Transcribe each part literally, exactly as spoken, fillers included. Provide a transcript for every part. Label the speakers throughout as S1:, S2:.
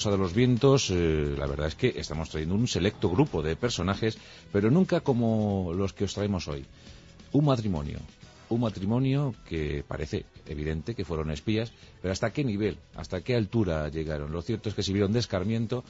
S1: de los vientos, eh, la verdad es que estamos trayendo un selecto grupo de personajes, pero nunca como los que os traemos hoy. Un matrimonio, un matrimonio que parece evidente que fueron espías, pero ¿hasta qué nivel, hasta qué altura llegaron? Lo cierto es que sirvieron de escarmiento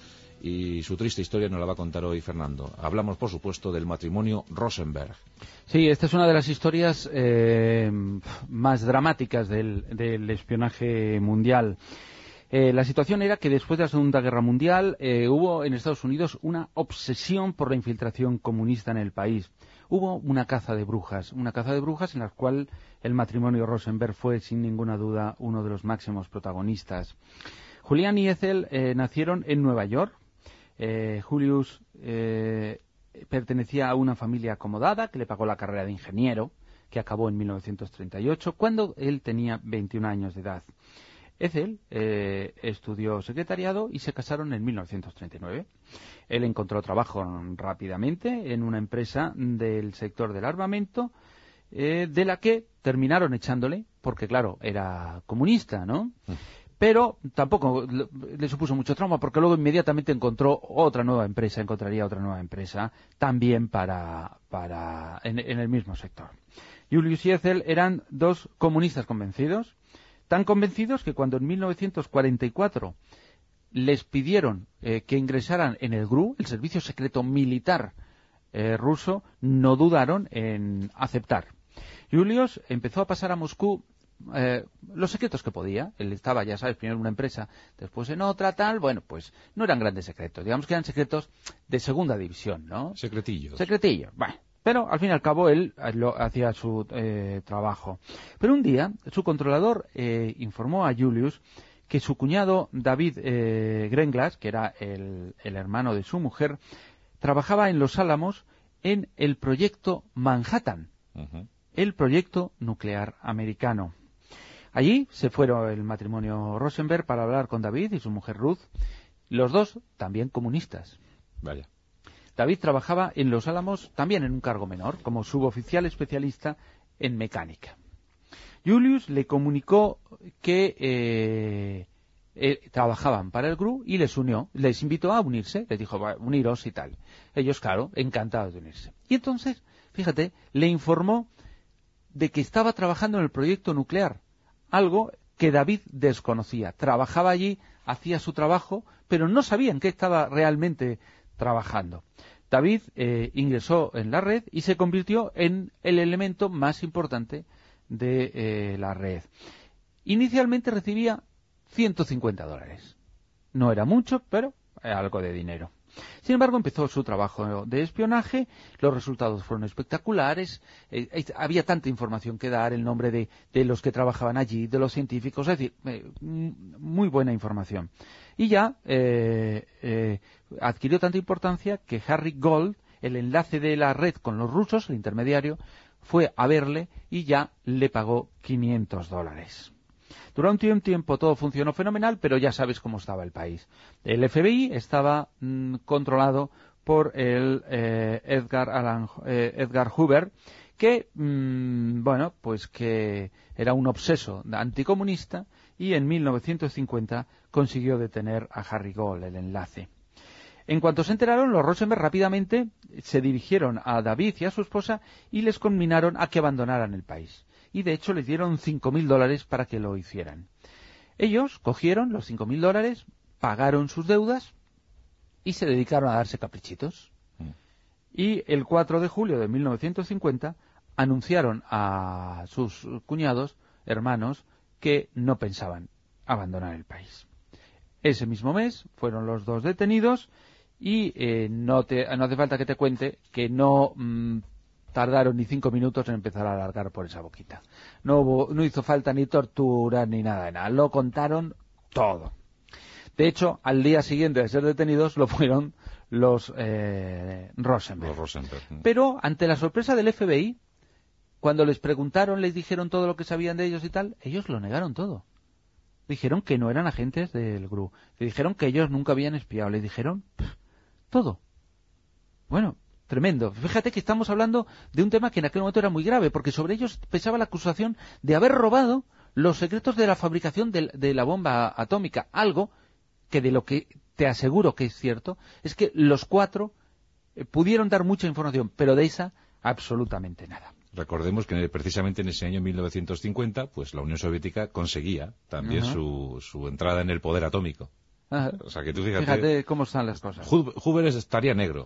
S1: y su triste historia nos la va a contar hoy Fernando. Hablamos, por supuesto, del matrimonio Rosenberg.
S2: Sí, esta es una de las historias eh, más dramáticas del, del espionaje mundial. Eh, la situación era que después de la Segunda Guerra Mundial eh, hubo en Estados Unidos una obsesión por la infiltración comunista en el país. Hubo una caza de brujas, una caza de brujas en la cual el matrimonio Rosenberg fue, sin ninguna duda, uno de los máximos protagonistas. Julian y Ethel eh, nacieron en Nueva York. Eh, Julius eh, pertenecía a una familia acomodada que le pagó la carrera de ingeniero, que acabó en mil novecientos treinta y ocho, cuando él tenía veintiún años de edad. Ethel eh, estudió secretariado y se casaron en mil novecientos treinta y nueve. Él encontró trabajo rápidamente en una empresa del sector del armamento, eh, de la que terminaron echándole, porque claro, era comunista, ¿no? Mm. Pero tampoco le, le supuso mucho trauma, porque luego inmediatamente encontró otra nueva empresa, encontraría otra nueva empresa, también para, para en, en el mismo sector. Julius y Ethel eran dos comunistas convencidos, tan convencidos que cuando en mil novecientos cuarenta y cuatro les pidieron eh, que ingresaran en el G R U, el servicio secreto militar eh, ruso, no dudaron en aceptar. Julius empezó a pasar a Moscú eh, los secretos que podía. Él estaba, ya sabes, primero en una empresa, después en otra, tal. Bueno, pues no eran grandes secretos. Digamos que eran secretos de segunda división, ¿no?
S1: Secretillos.
S2: Secretillos, bueno. Pero, al fin y al cabo, él lo, hacía su eh, trabajo. Pero un día, su controlador eh, informó a Julius que su cuñado, David eh, Grenglas, que era el, el hermano de su mujer, trabajaba en Los Álamos en el proyecto Manhattan, uh-huh. el proyecto nuclear americano. Allí se fueron el matrimonio Rosenberg para hablar con David y su mujer Ruth, los dos también comunistas.
S1: Vaya.
S2: David trabajaba en Los Álamos también en un cargo menor, como suboficial especialista en mecánica. Julius le comunicó que eh, eh, trabajaban para el G R U y les unió, les invitó a unirse, les dijo, bueno, uniros y tal. Ellos, claro, encantados de unirse. Y entonces, fíjate, le informó de que estaba trabajando en el proyecto nuclear, algo que David desconocía. Trabajaba allí, hacía su trabajo, pero no sabía en qué estaba realmente trabajando. David eh, ingresó en la red y se convirtió en el elemento más importante de eh, la red. Inicialmente recibía ciento cincuenta dólares. No era mucho, pero algo de dinero. Sin embargo, empezó su trabajo de espionaje, los resultados fueron espectaculares, eh, eh, había tanta información que dar, el nombre de, de los que trabajaban allí, de los científicos, es decir, eh, muy buena información. Y ya eh, eh, adquirió tanta importancia que Harry Gold, el enlace de la red con los rusos, el intermediario, fue a verle y ya le pagó quinientos dólares. Durante un tiempo todo funcionó fenomenal, pero ya sabes cómo estaba el país. El F B I estaba mmm, controlado por el eh, Edgar, Allan, eh, Edgar Hoover, que, mmm, bueno, pues que era un obseso anticomunista y en mil novecientos cincuenta consiguió detener a Harry Gold, el enlace. En cuanto se enteraron, los Rosenberg rápidamente se dirigieron a David y a su esposa y les conminaron a que abandonaran el país. Y de hecho les dieron cinco mil dólares para que lo hicieran. Ellos cogieron los cinco mil dólares, pagaron sus deudas y se dedicaron a darse caprichitos. Mm. Y el cuatro de julio de mil novecientos cincuenta anunciaron a sus cuñados, hermanos, que no pensaban abandonar el país. Ese mismo mes fueron los dos detenidos y eh, no, te, no hace falta que te cuente que no mmm, tardaron ni cinco minutos en empezar a alargar por esa boquita. No hubo, no hizo falta ni tortura ni nada de nada. Lo contaron todo. De hecho, al día siguiente de ser detenidos lo fueron los eh, Rosenberg.
S1: Los Rosenberg.
S2: Pero ante la sorpresa del F B I, cuando les preguntaron, les dijeron todo lo que sabían de ellos y tal, ellos lo negaron todo. Dijeron que no eran agentes del G R U. Le dijeron que ellos nunca habían espiado. Les dijeron pff, todo. Bueno, tremendo. Fíjate que estamos hablando de un tema que en aquel momento era muy grave, porque sobre ellos pesaba la acusación de haber robado los secretos de la fabricación de, de la bomba atómica. Algo que de lo que te aseguro que es cierto, es que los cuatro eh, pudieron dar mucha información, pero de esa absolutamente nada.
S1: Recordemos que precisamente en ese año mil novecientos cincuenta, pues la Unión Soviética conseguía también su, su entrada en el poder atómico.
S2: Ajá.
S1: O sea, que tú fíjate,
S2: fíjate cómo están las cosas.
S1: Hoover estaría negro.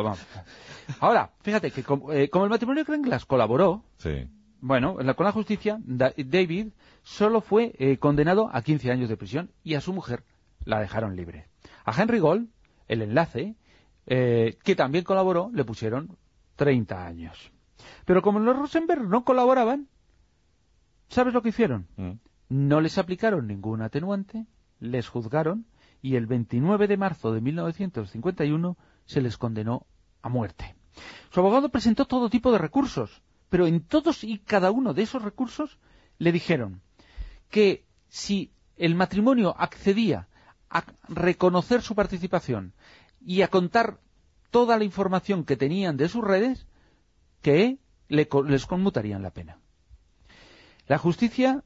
S2: Ahora, fíjate que como, eh, como el matrimonio Glenn Glass colaboró,
S1: sí.
S2: bueno, la, con la justicia, da, David solo fue eh, condenado a quince años de prisión y a su mujer la dejaron libre. A Henry Gold, el enlace, eh, que también colaboró, le pusieron treinta años. Pero como los Rosenberg no colaboraban, ¿sabes lo que hicieron? Mm. No les aplicaron ningún atenuante, les juzgaron y el veintinueve de marzo de mil novecientos cincuenta y uno se les condenó a muerte. Su abogado presentó todo tipo de recursos, pero en todos y cada uno de esos recursos le dijeron que si el matrimonio accedía a reconocer su participación y a contar toda la información que tenían de sus redes, que le, les conmutarían la pena. La justicia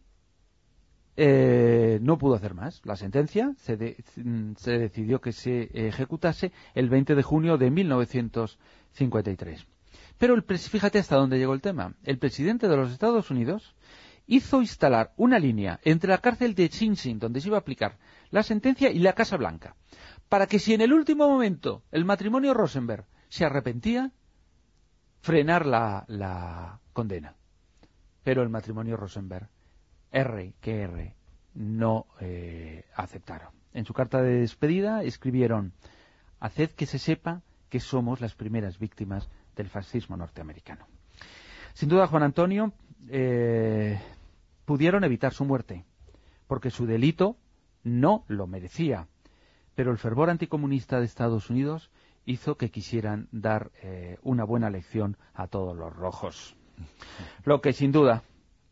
S2: eh, no pudo hacer más. La sentencia se, de, se decidió que se ejecutase el veinte de junio de mil novecientos cincuenta y tres. Pero el, fíjate hasta dónde llegó el tema. El presidente de los Estados Unidos hizo instalar una línea entre la cárcel de Sing Sing, donde se iba a aplicar la sentencia, y la Casa Blanca, para que si en el último momento el matrimonio Rosenberg se arrepentía, frenar la, la condena. Pero el matrimonio Rosenberg, R que R, no eh, aceptaron. En su carta de despedida escribieron: haced que se sepa que somos las primeras víctimas del fascismo norteamericano. Sin duda, Juan Antonio, eh, pudieron evitar su muerte, porque su delito no lo merecía. Pero el fervor anticomunista de Estados Unidos hizo que quisieran dar eh, una buena lección a todos los rojos. Lo que sin duda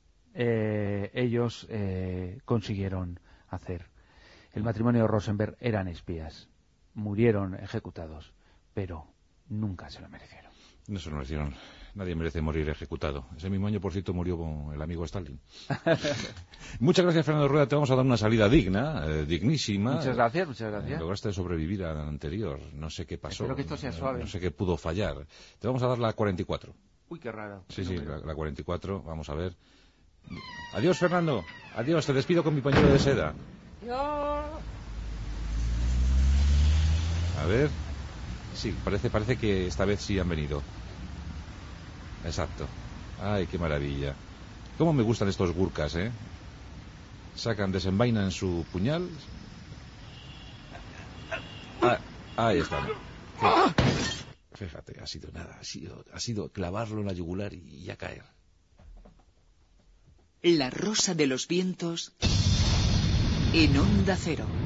S2: eh, ellos eh, consiguieron hacer. El matrimonio de Rosenberg eran espías, murieron ejecutados, pero nunca se lo merecieron.
S1: No se lo merecieron. Nadie merece morir ejecutado. Ese mismo año, por cierto, murió con el amigo Stalin. Muchas gracias, Fernando Rueda. Te vamos a dar una salida digna, eh, dignísima.
S2: Muchas gracias, muchas gracias.
S1: Eh, lograste sobrevivir al anterior. No sé qué pasó.
S2: Espero que esto sea suave.
S1: No sé qué pudo fallar. Te vamos a dar la cuarenta y cuatro.
S2: Uy, qué raro.
S1: Sí, sí, la, la cuarenta y cuatro. Vamos a ver. Adiós, Fernando. Adiós. Te despido con mi pañuelo de seda.
S3: Yo...
S1: A ver. Sí, parece, parece que esta vez sí han venido. Exacto. Ay, qué maravilla. Cómo me gustan estos gurkas, ¿eh? Sacan, desenvainan su puñal. Ah, ahí están. Fíjate, ha sido nada. Ha sido, ha sido clavarlo en la yugular y ya caer.
S4: La rosa de los vientos en Onda Cero.